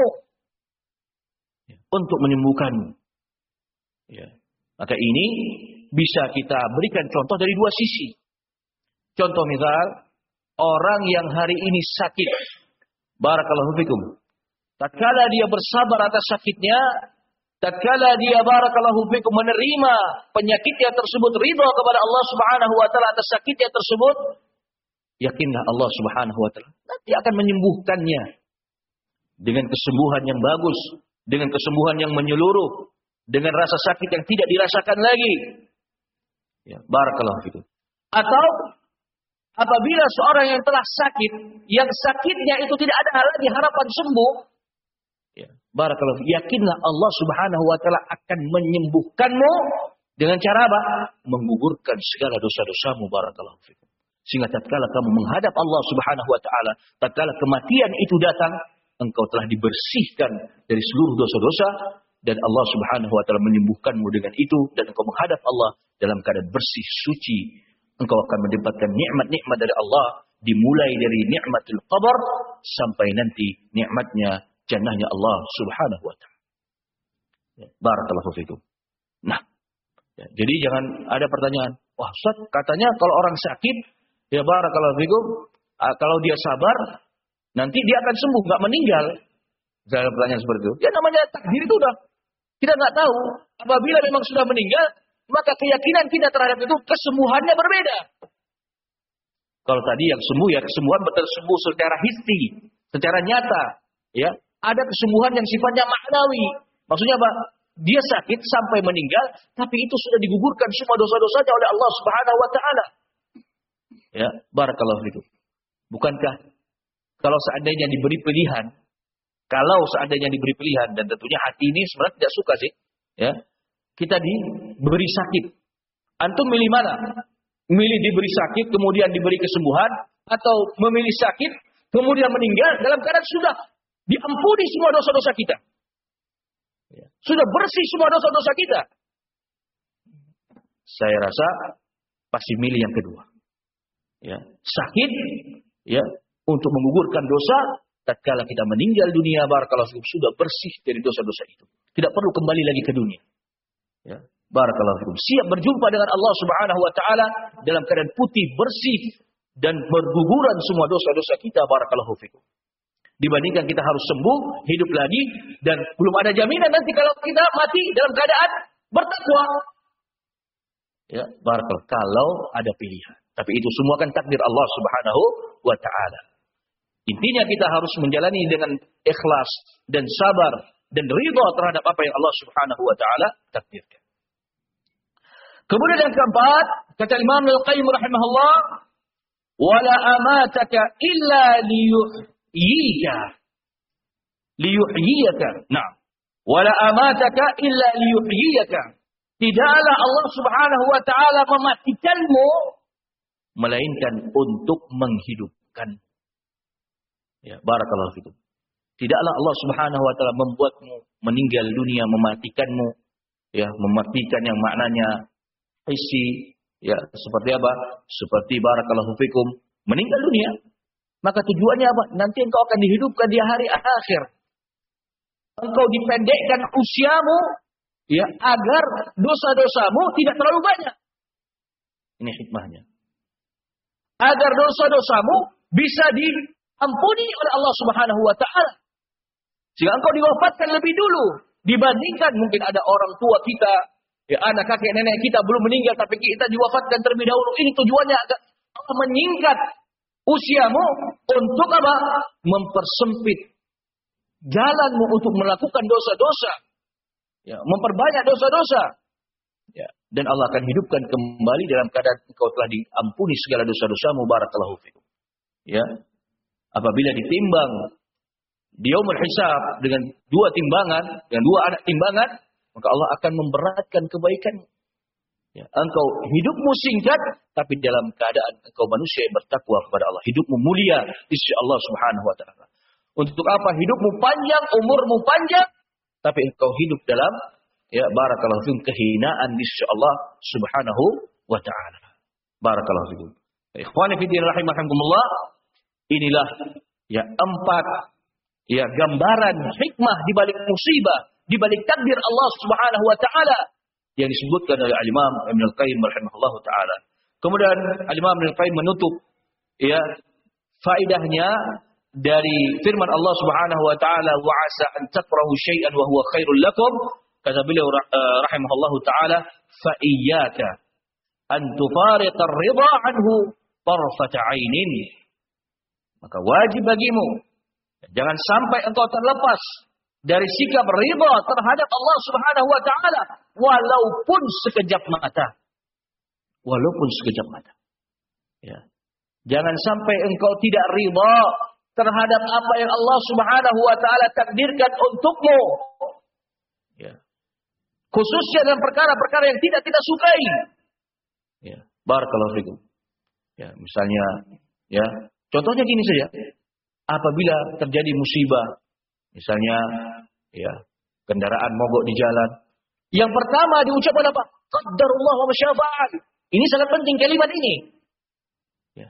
Untuk menyembuhkanmu. Ya. Maka ini bisa kita berikan contoh dari dua sisi. Contoh misal, orang yang hari ini sakit, barakallahu fikum, tatkala dia bersabar atas sakitnya, tatkala dia barakallahu fikum menerima penyakitnya tersebut, ridha kepada Allah Subhanahu wa taala atas sakitnya tersebut, yakinlah Allah Subhanahu wa taala nanti akan menyembuhkannya dengan kesembuhan yang bagus, dengan kesembuhan yang menyeluruh, dengan rasa sakit yang tidak dirasakan lagi. Ya, barakallahu fikum. Atau apabila seorang yang telah sakit, yang sakitnya itu tidak ada lagi harapan sembuh, ya, barakallahu, yakinlah Allah Subhanahu wa taala akan menyembuhkanmu dengan cara apa? Menggugurkan segala dosa-dosamu, barakallahu fikum. Sehingga tatkala kamu menghadap Allah Subhanahu wa taala, tatkala kematian itu datang, engkau telah dibersihkan dari seluruh dosa-dosa dan Allah Subhanahu wa taala menyembuhkanmu dengan itu, dan engkau menghadap Allah dalam keadaan bersih, suci. Engkau akan mendapatkan nikmat-nikmat dari Allah, dimulai dari nikmatul qabr sampai nanti nikmatnya jannahnya Allah Subhanahu wa taala. Ya, barakallahu fikum. Nah, ya, jadi jangan ada pertanyaan, wah Ustaz, katanya kalau orang sakit, ya barakallahu fikum, kalau dia sabar, nanti dia akan sembuh, nggak meninggal. Ada pertanyaan seperti itu. Ya namanya takdir itu udah kita nggak tahu. Apabila memang sudah meninggal, maka keyakinan kita terhadap itu kesembuhannya berbeda. Kalau tadi yang sembuh ya kesembuhan betul sembuh secara hissi, secara nyata, ya. Ada kesembuhan yang sifatnya maknawi. Maksudnya apa? Dia sakit sampai meninggal, tapi itu sudah digugurkan semua dosa-dosanya oleh Allah Subhanahu wa taala. Ya, barakallahu fikum. Bukankah kalau seandainya diberi pilihan, kalau seandainya diberi pilihan, dan tentunya hati ini sebenarnya tidak suka sih, ya. Kita diberi sakit. Antum milih mana? Milih diberi sakit, kemudian diberi kesembuhan, atau memilih sakit, kemudian meninggal dalam keadaan sudah diampuni semua dosa-dosa kita. Sudah bersih semua dosa-dosa kita. Saya rasa pasti milih yang kedua. Ya, sakit, ya, untuk menggugurkan dosa, tatkala kita meninggal dunia, barakallahu fikum, sudah bersih dari dosa-dosa itu. Tidak perlu kembali lagi ke dunia. Ya, barakallahu fikum. Siap berjumpa dengan Allah Subhanahu wa taala dalam keadaan putih, bersih dan berguguran semua dosa-dosa kita, barakallahu fikum. Dibandingkan kita harus sembuh, hidup lagi, dan belum ada jaminan nanti kalau kita mati dalam keadaan bertakwa. Ya, barakallahu, kalau ada pilihan. Tapi itu semua kan takdir Allah Subhanahu wa taala. Intinya kita harus menjalani dengan ikhlas dan sabar dan ridha terhadap apa yang Allah Subhanahu wa taala takdirkan. Kemudian yang keempat, kata Imam Al-Qayyim rahimahullah, wala amataka illa liyuhyika. Liyuhyika. Nah, wala amataka illa liyuhyika. Tidaklah Allah Subhanahu wa taala mematikanmu melainkan untuk menghidupkan. Ya, barakallahu fikum. Tidaklah Allah Subhanahu wa taala membuatmu meninggal dunia, mematikanmu, ya, mematikan yang maknanya hissi, ya, seperti apa? Seperti barakallahu fikum, meninggal dunia. Maka tujuannya apa? Nanti engkau akan dihidupkan di hari akhir. Engkau dipendekkan usiamu, ya, agar dosa-dosamu tidak terlalu banyak. Ini hikmahnya. Agar dosa-dosamu bisa diampuni oleh Allah Subhanahu wa taala. Sehingga engkau diwafatkan lebih dulu dibandingkan mungkin ada orang tua kita, ya, anak kakek nenek kita belum meninggal tapi kita diwafatkan terlebih dahulu. Ini tujuannya agar menyingkat usiamu untuk apa? Mempersempit jalanmu untuk melakukan dosa-dosa. Ya, memperbanyak dosa-dosa. Ya, dan Allah akan hidupkan kembali dalam keadaan engkau telah diampuni segala dosa-dosamu. Barakallahu fikum. Ya. Apabila ditimbang di yaumul hisab dengan dua timbangan, dengan dua anak timbangan, maka Allah akan memberatkan kebaikanmu. Ya, engkau hidupmu singkat, tapi dalam keadaan engkau manusia yang bertakwa kepada Allah. Hidupmu mulia di sisi Allah Subhanahu wa taala. Untuk apa? Hidupmu panjang, umurmu panjang, tapi engkau hidup dalam ya barakallahu fikum kehinaan di sisi Allah Subhanahu wa taala. Barakallahu fikum. Ikhwani fi din rahimakumullah, inilah ya empat ya gambaran hikmah di balik musibah, di balik takdir Allah Subhanahu wa taala yang disebutkan oleh Al-Imam Ibnu Al-Qayyim rahimahullahu taala. Kemudian Al-Imam Ibnu Al-Qayyim menutup ya faedahnya dari firman Allah Subhanahu wa taala, wa asa an takrahu syai'an wa huwa khairul lakum. Kata beliau uh, rahimahullahu taala, fa iyyaka an tufariqa ar-ridha anhu tarfata 'ainin. Maka wajib bagimu jangan sampai engkau terlepas dari sikap ridha terhadap Allah Subhanahu wa taala walaupun sekejap mata. Walaupun sekejap mata. Ya. Jangan sampai engkau tidak ridha terhadap apa yang Allah Subhanahu wa taala takdirkan untukmu. Ya. Khususnya dalam perkara-perkara yang tidak kita sukai. Ya, barakallahu fikum. Ya, misalnya ya, contohnya gini saja. Apabila terjadi musibah, misalnya ya, kendaraan mogok di jalan. Yang pertama diucapkan apa? Qadarullah wa masyafa'al. Ini sangat penting kalimat ini. Ya.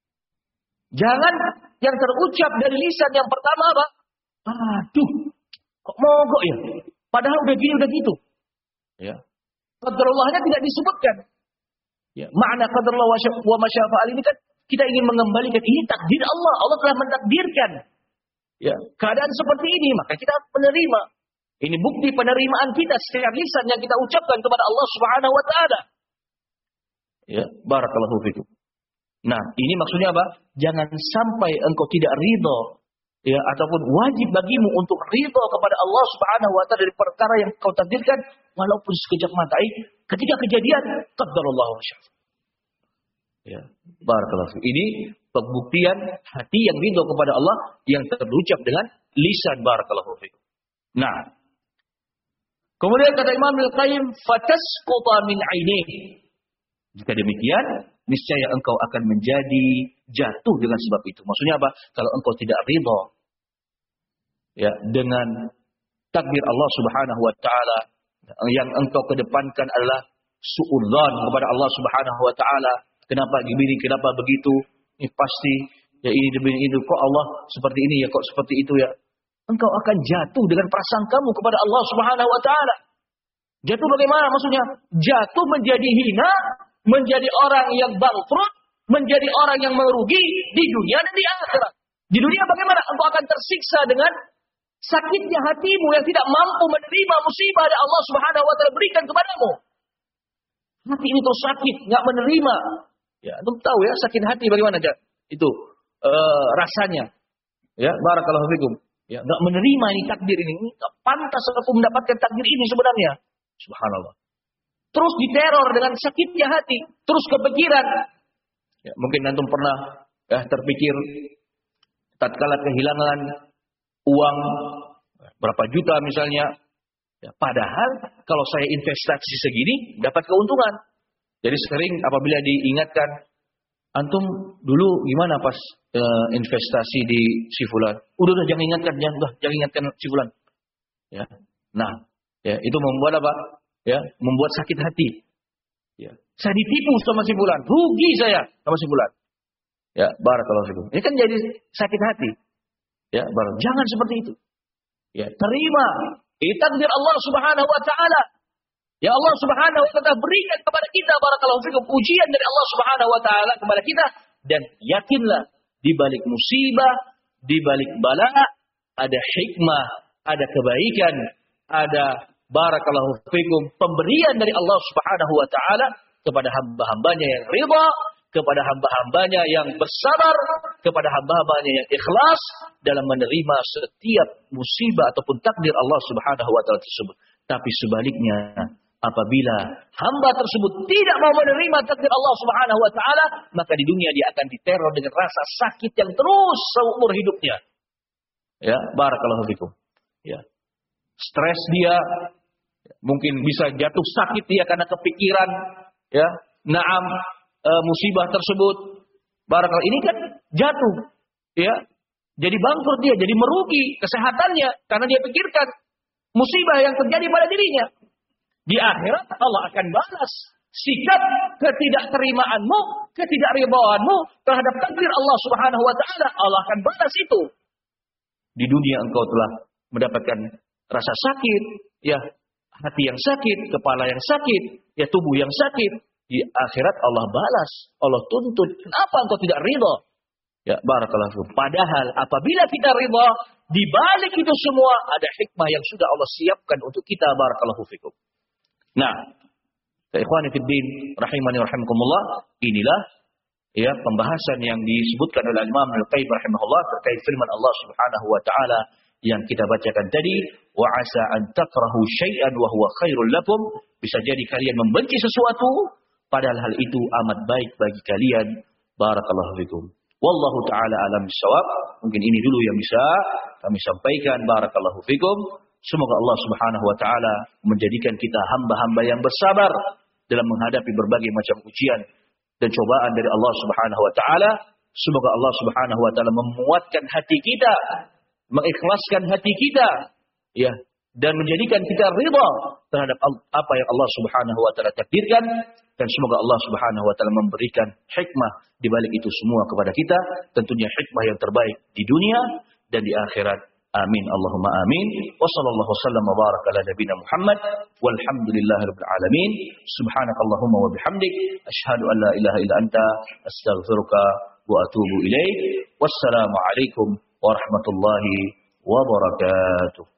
Jangan yang terucap dari lisan yang pertama apa? Aduh, kok mogok ya? Padahal udah gini, udah gitu. Ya. Qadarullahnya tidak disebutkan. Ya. Makna qadarullah wa masyafa'al ini kan kita ingin mengembalikan ini takdir Allah. Allah telah mentakdirkan. Ya, keadaan seperti ini, maka kita menerima. Ini bukti penerimaan kita setiap lisan yang kita ucapkan kepada Allah Subhanahu wa taala. Ya, barakallahu fikum. Nah, ini maksudnya apa? Jangan sampai engkau tidak ridha ya ataupun wajib bagimu untuk ridha kepada Allah Subhanahu wa taala dari perkara yang kau takdirkan walaupun sekejap mata. Ketika kejadian, qadarullah wa syaa. Ya, barakallahu fikum. Ini pembuktian hati yang ridha kepada Allah yang terucap dengan lisan. Barakallahu fikum. Nah, kemudian kata Imam Al-Qayyim, fatasquta min 'ainihi. Jika demikian, niscaya engkau akan menjadi jatuh dengan sebab itu. Maksudnya apa? Kalau engkau tidak ridha ya dengan takdir Allah Subhanahu wa taala, yang engkau kedepankan adalah suudzon kepada Allah Subhanahu wa taala. Kenapa begini, kenapa begitu? Ini pasti ya ini demi itu. Kok Allah seperti ini ya, kok seperti itu ya? Engkau akan jatuh dengan perasaan kamu kepada Allah Subhanahu wa taala. Jatuh bagaimana maksudnya? Jatuh menjadi hina, menjadi orang yang bangkrut, menjadi orang yang merugi di dunia dan di akhirat. Di dunia bagaimana? Engkau akan tersiksa dengan sakitnya hatimu yang tidak mampu menerima musibah yang Allah Subhanahu wa taala berikan kepadamu. Hati ini terus sakit, enggak menerima. Ya, antum tahu ya sakit hati bagaimana aja itu uh, rasanya. Ya, barakallahu fikum. Ya, enggak menerima ini takdir ini. Enggak pantas aku mendapatkan takdir ini sebenarnya. Subhanallah. Terus diteror dengan sakitnya hati, terus kepikiran. Ya, mungkin antum pernah ya terpikir tatkala kehilangan uang berapa juta misalnya. Ya, padahal kalau saya investasi segini dapat keuntungan. Jadi sering apabila diingatkan, antum dulu gimana pas e, investasi di si fulan? Udah udah jangan ingatkan, jangan, udah, jangan ingatkan si fulan. Ya. Nah, ya itu membuat apa? Ya, membuat sakit hati. Ya. Saya ditipu sama si fulan, rugi saya sama si fulan. Ya, barakallahu fikum. Ini kan jadi sakit hati. Ya, baru jangan seperti itu. Ya, terima. Ini takdir Allah Subhanahu wa taala. Ya Allah Subhanahu wa taala berikan kepada kita barakallahu fikum ujian dari Allah Subhanahu wa taala kepada kita dan yakinlah di balik musibah, di balik bala ada hikmah, ada kebaikan, ada barakallahu fikum pemberian dari Allah Subhanahu wa taala kepada hamba-hambanya yang ridha, kepada hamba-hambanya yang bersabar, kepada hamba-hambanya yang ikhlas dalam menerima setiap musibah ataupun takdir Allah Subhanahu wa taala tersebut. Tapi sebaliknya, apabila hamba tersebut tidak mau menerima takdir Allah Subhanahu wa taala, maka di dunia dia akan diteror dengan rasa sakit yang terus seumur hidupnya. Ya, barakallahu fikum. Ya. Stres dia, mungkin bisa jatuh sakit dia karena kepikiran, ya. Naam, e, musibah tersebut. Barakallahu, ini kan jatuh, ya. Jadi bangkrut dia, jadi merugi kesehatannya karena dia pikirkan musibah yang terjadi pada dirinya. Di akhirat Allah akan balas sikap ketidakterimaanmu, ketidakridhaanmu terhadap takdir Allah Subhanahu wa taala. Allah akan balas itu. Di dunia engkau telah mendapatkan rasa sakit, ya, hati yang sakit, kepala yang sakit, ya, tubuh yang sakit. Di akhirat Allah balas, Allah tuntut. Kenapa engkau tidak ridha? Ya, barakallahu. Padahal apabila kita ridha, di balik itu semua ada hikmah yang sudah Allah siapkan untuk kita, barakallahu fikum. Nah, ikhwani fid din rahimani rahimakumullah, inilah ya pembahasan yang disebutkan oleh Imam Al-Qayyim rahimahullah terkait firman Allah Subhanahu wa taala yang kita bacakan tadi, wa asa an takrahu syai'an wa huwa khairul lakum, bisa jadi kalian membenci sesuatu padahal hal itu amat baik bagi kalian, barakallahu fikum. Wallahu taala alam bisawab. Mungkin ini dulu yang bisa kami sampaikan, barakallahu fikum. Semoga Allah Subhanahu wa taala menjadikan kita hamba-hamba yang bersabar dalam menghadapi berbagai macam ujian dan cobaan dari Allah Subhanahu wa taala. Semoga Allah Subhanahu wa taala memuatkan hati kita, mengikhlaskan hati kita, ya, dan menjadikan kita ridha terhadap apa yang Allah Subhanahu wa taala takdirkan, dan semoga Allah Subhanahu wa taala memberikan hikmah di balik itu semua kepada kita, tentunya hikmah yang terbaik di dunia dan di akhirat. Amin Allahumma amin. Wa sallallahu wasallam wa baraka ala nabiyina Muhammad walhamdulillahirabbil alamin. Subhanakallahumma wa bihamdik asyhadu an la ilaha illa anta astaghfiruka wa atubu ilaik. Wassalamu alaikum warahmatullahi wabarakatuh.